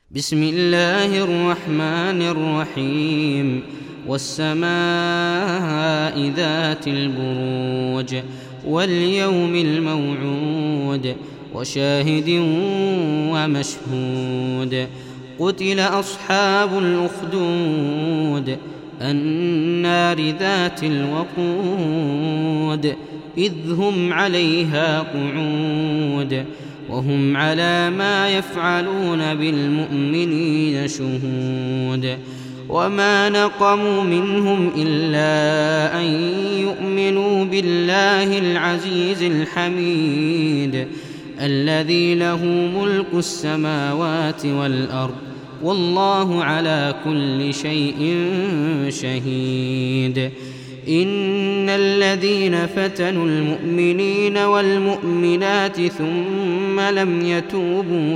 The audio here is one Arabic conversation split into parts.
بسم الله الرحمن الرحيم والسماء ذات البروج واليوم الموعود وشاهد ومشهود قتل أصحاب الأخدود النار ذات الوقود إذ هم عليها قعود وهم على ما يفعلون بالمؤمنين شهود وما نقموا منهم إلا أن يؤمنوا بالله العزيز الحميد الذي له ملك السماوات والأرض والله على كل شيء شهيد إن الذين فتنوا المؤمنين والمؤمنات ثم لم يتوبوا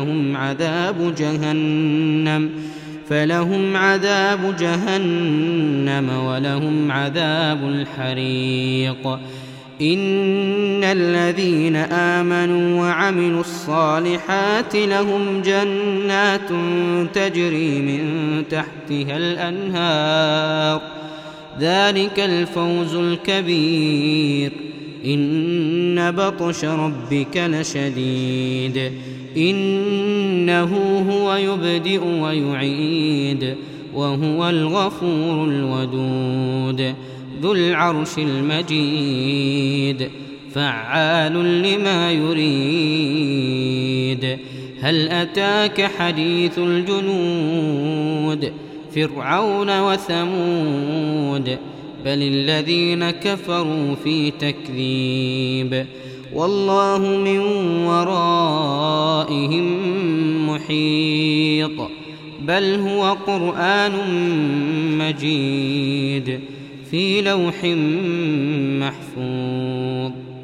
فلهم عذاب جهنم ولهم عذاب الحريق إن الذين آمنوا وعملوا الصالحات لهم جنات تجري من تحتها الأنهار ذلك الفوز الكبير إن بطش ربك لشديد إنه هو يبدئ ويعيد وهو الغفور الودود ذو العرش المجيد فعال لما يريد هل أتاك حديث الجنود فرعون وثمود بل الذين كفروا في تكذيب والله من ورائهم محيط بل هو قرآن مجيد في لوح محفوظ.